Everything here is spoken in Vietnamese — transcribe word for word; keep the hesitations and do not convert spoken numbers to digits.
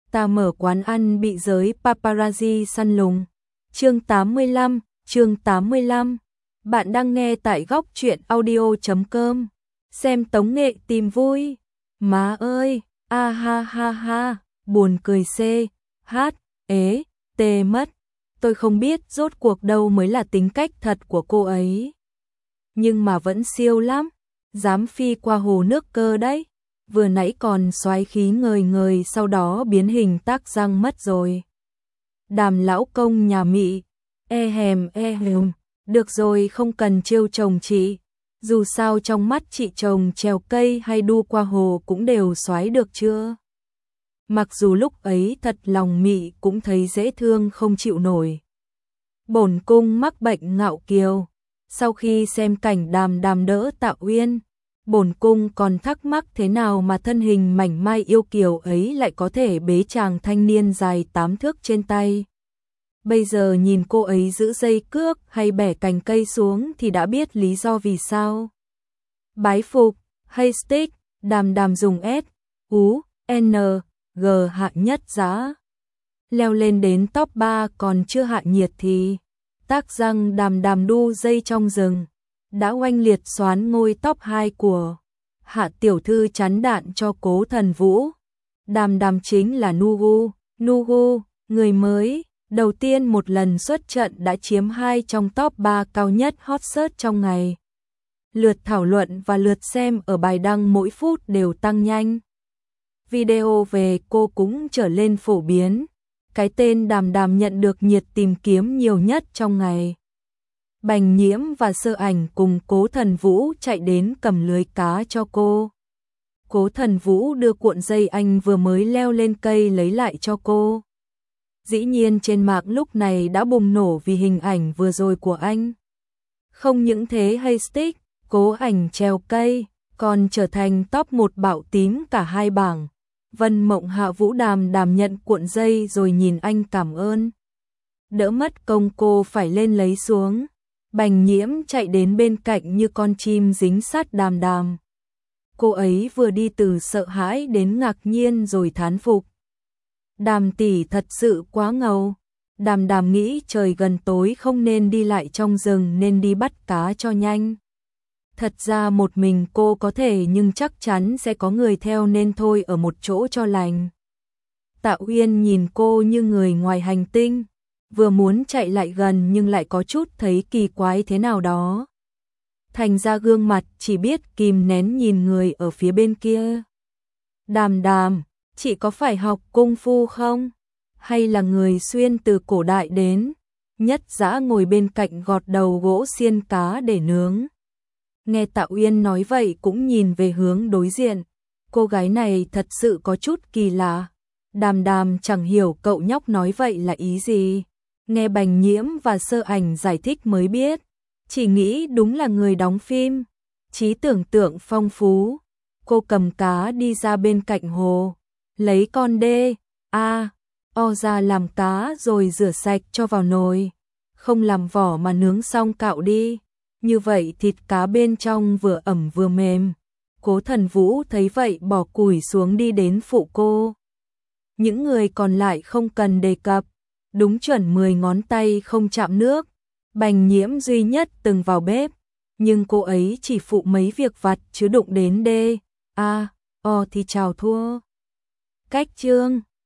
Ta mở quán ăn bị giới paparazzi săn lùng. Chương tám mươi lăm, chương tám mươi lăm. Bạn đang nghe tại góc truyện audio chấm com. Xem tống nghệ tìm vui. Má ơi, a ha ha ha, buồn cười c, hát, ế, tê mất. Tôi không biết rốt cuộc đâu mới là tính cách thật của cô ấy. Nhưng mà vẫn siêu lắm, dám phi qua hồ nước cơ đấy. Vừa nãy còn xoáy khí ngời ngời, sau đó biến hình tắc răng mất rồi. Đàm lão công nhà Mị, e hèm e hèm, được rồi không cần trêu chồng chị. Dù sao trong mắt chị chồng trèo cây hay đu qua hồ cũng đều xoáy được chưa? Mặc dù lúc ấy thật lòng Mị cũng thấy dễ thương không chịu nổi. Bổn cung mắc bệnh ngạo kiều. Sau khi xem cảnh Đàm Đàm đỡ Tạ Uyên, bổn cung còn thắc mắc thế nào mà thân hình mảnh mai yêu kiều ấy lại có thể bế chàng thanh niên dài tám thước trên tay. Bây giờ nhìn cô ấy giữ dây cước hay bẻ cành cây xuống thì đã biết lý do vì sao. Bái phục, hay stick, Đàm Đàm dùng S, U, N, G hạ nhất giá. Leo lên đến top ba còn chưa hạ nhiệt thì tác răng Đàm Đàm đu dây trong rừng. Đã oanh liệt xoán ngôi top hai của Hạ tiểu thư chắn đạn cho Cố Thần Vũ. Đàm Đàm chính là Nugu, Nugu, người mới, đầu tiên một lần xuất trận đã chiếm hai trong top ba cao nhất hot search trong ngày. Lượt thảo luận và lượt xem ở bài đăng mỗi phút đều tăng nhanh. Video về cô cũng trở lên phổ biến. Cái tên Đàm Đàm nhận được nhiệt tìm kiếm nhiều nhất trong ngày. Bành Nhiễm và Sơ Ảnh cùng Cố Thần Vũ chạy đến cầm lưới cá cho cô. Cố Thần Vũ đưa cuộn dây anh vừa mới leo lên cây lấy lại cho cô. Dĩ nhiên trên mạng lúc này đã bùng nổ vì hình ảnh vừa rồi của anh. Không những thế Haystack, Cố Ảnh treo cây, còn trở thành top một bạo tím cả hai bảng. Vân Mộng Hạ Vũ Đàm Đàm nhận cuộn dây rồi nhìn anh cảm ơn. Đỡ mất công cô phải lên lấy xuống. Bành Nhiễm chạy đến bên cạnh như con chim dính sát Đàm Đàm. Cô ấy vừa đi từ sợ hãi đến ngạc nhiên rồi thán phục. Đàm tỷ thật sự quá ngầu. Đàm Đàm nghĩ trời gần tối không nên đi lại trong rừng nên đi bắt cá cho nhanh. Thật ra một mình cô có thể nhưng chắc chắn sẽ có người theo nên thôi ở một chỗ cho lành. Tạ Uyên nhìn cô như người ngoài hành tinh. Vừa muốn chạy lại gần nhưng lại có chút thấy kỳ quái thế nào đó. Thành ra gương mặt chỉ biết kìm nén nhìn người ở phía bên kia. Đàm Đàm, chị có phải học cung phu không? Hay là người xuyên từ cổ đại đến? Nhất Dã ngồi bên cạnh gọt đầu gỗ xiên cá để nướng. Nghe Tạ Uyên nói vậy cũng nhìn về hướng đối diện. Cô gái này thật sự có chút kỳ lạ. Đàm Đàm chẳng hiểu cậu nhóc nói vậy là ý gì. Nghe Bành Nhiễm và Sơ Ảnh giải thích mới biết. Chỉ nghĩ đúng là người đóng phim. Trí tưởng tượng phong phú. Cô cầm cá đi ra bên cạnh hồ. Lấy con đê, a, o ra làm cá rồi rửa sạch cho vào nồi. Không làm vỏ mà nướng xong cạo đi. Như vậy thịt cá bên trong vừa ẩm vừa mềm. Cố Thần Vũ thấy vậy bỏ củi xuống đi đến phụ cô. Những người còn lại không cần đề cập. Đúng chuẩn mười ngón tay không chạm nước. Bành Nhiễm duy nhất từng vào bếp. Nhưng cô ấy chỉ phụ mấy việc vặt chứ đụng đến đê, a, o thì chào thua. Cách chương